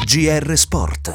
GR Sport.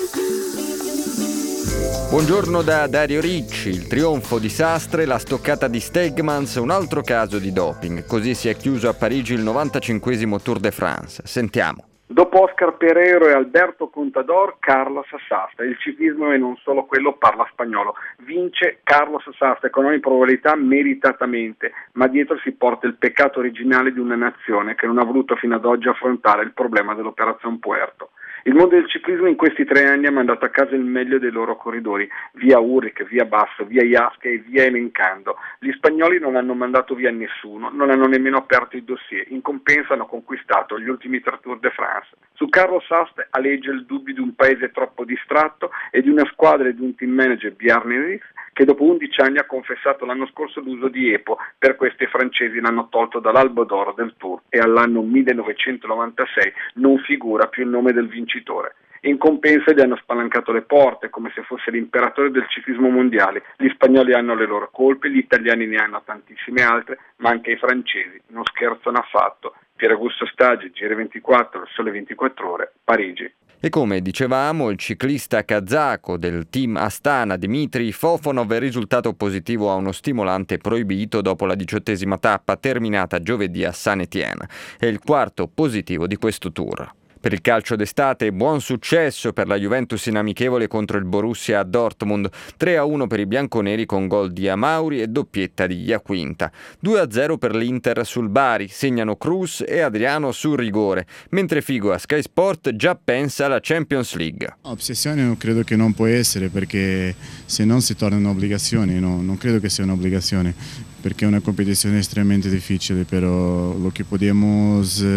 Buongiorno da Dario Ricci. Il trionfo di Sastre, la stoccata di Stegmans, un altro caso di doping. Così si è chiuso a Parigi il 95esimo Tour de France. Sentiamo. Dopo Oscar Pereiro e Alberto Contador, Carlos Sastre. Il ciclismo e non solo quello parla spagnolo. Vince Carlos Sastre con ogni probabilità meritatamente, ma dietro si porta il peccato originale di una nazione che non ha voluto fino ad oggi affrontare il problema dell'Operazione Puerto. Il mondo del ciclismo in questi 3 anni ha mandato a casa il meglio dei loro corridori, via Urik, via Basso, via Jasca e via elencando. Gli spagnoli non hanno mandato via nessuno, non hanno nemmeno aperto i dossier, in compenso hanno conquistato gli ultimi 3 Tour de France. Su Carlos Sastre aleggia il dubbio di un paese troppo distratto e di una squadra e di un team manager, Bjarne Riis, che dopo 11 anni ha confessato l'anno scorso l'uso di EPO. Per questo i francesi l'hanno tolto dall'albo d'oro del Tour e all'anno 1996 non figura più il nome del vincitore. In compenso gli hanno spalancato le porte come se fosse l'imperatore del ciclismo mondiale. Gli spagnoli hanno le loro colpe, gli italiani ne hanno tantissime altre, ma anche i francesi non scherzano affatto. Pier Augusto Stagi, GR24, Sole 24 Ore, Parigi. E come dicevamo, il ciclista kazako del team Astana Dmitry Fofonov è risultato positivo a uno stimolante proibito dopo la 18ª tappa terminata giovedì a Saint-Étienne. È il 4º positivo di questo tour. Per il calcio d'estate, buon successo per la Juventus in amichevole contro il Borussia a Dortmund, 3-1 per i bianconeri con gol di Amauri e doppietta di Iaquinta, 2-0 per l'Inter sul Bari, segnano Cruz e Adriano sul rigore, mentre Figo a Sky Sport già pensa alla Champions League. Obsessione credo che non può essere, perché se non si tornano obbligazioni, non credo che sia un'obbligazione, perché è una competizione estremamente difficile, però lo che possiamo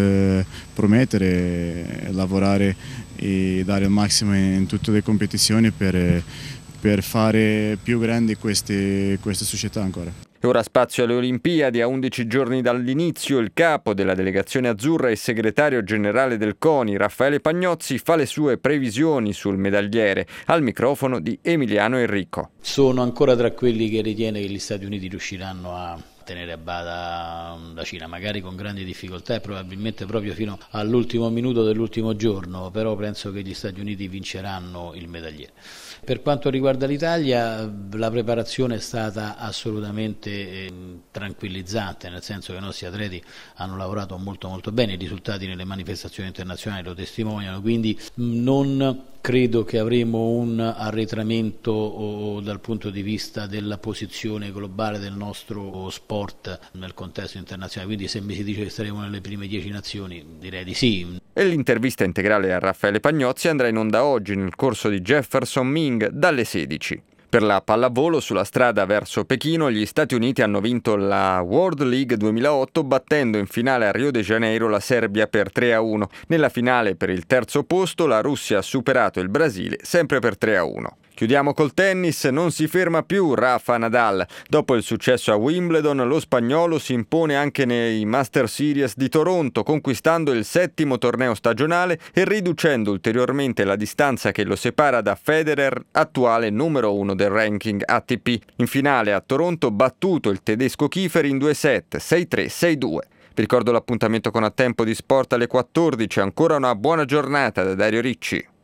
promettere è lavorare e dare il massimo in tutte le competizioni per fare più grandi queste società ancora. E ora spazio alle Olimpiadi. A 11 giorni dall'inizio, il capo della delegazione azzurra e segretario generale del CONI, Raffaele Pagnozzi, fa le sue previsioni sul medagliere al microfono di Emiliano Enrico. Sono ancora tra quelli che ritiene che gli Stati Uniti riusciranno a tenere a bada la Cina, magari con grandi difficoltà e probabilmente proprio fino all'ultimo minuto dell'ultimo giorno, però penso che gli Stati Uniti vinceranno il medagliere. Per quanto riguarda l'Italia, la preparazione è stata assolutamente tranquillizzante, nel senso che i nostri atleti hanno lavorato molto bene, i risultati nelle manifestazioni internazionali lo testimoniano, quindi non credo che avremo un arretramento dal punto di vista della posizione globale del nostro sport nel contesto internazionale, quindi se mi si dice che saremo nelle prime 10 nazioni direi di sì. E l'intervista integrale a Raffaele Pagnozzi andrà in onda oggi nel corso di Jefferson Ming dalle 16. Per la pallavolo sulla strada verso Pechino, gli Stati Uniti hanno vinto la World League 2008 battendo in finale a Rio de Janeiro la Serbia per 3-1. Nella finale per il terzo posto la Russia ha superato il Brasile sempre per 3-1. Chiudiamo col tennis, non si ferma più Rafa Nadal. Dopo il successo a Wimbledon, lo spagnolo si impone anche nei Master Series di Toronto, conquistando il 7º torneo stagionale e riducendo ulteriormente la distanza che lo separa da Federer, attuale numero 1 del ranking ATP. In finale a Toronto battuto il tedesco Kiefer in 2 set, 6-3, 6-2. Vi ricordo l'appuntamento con A Tempo di Sport alle 14, ancora una buona giornata da Dario Ricci.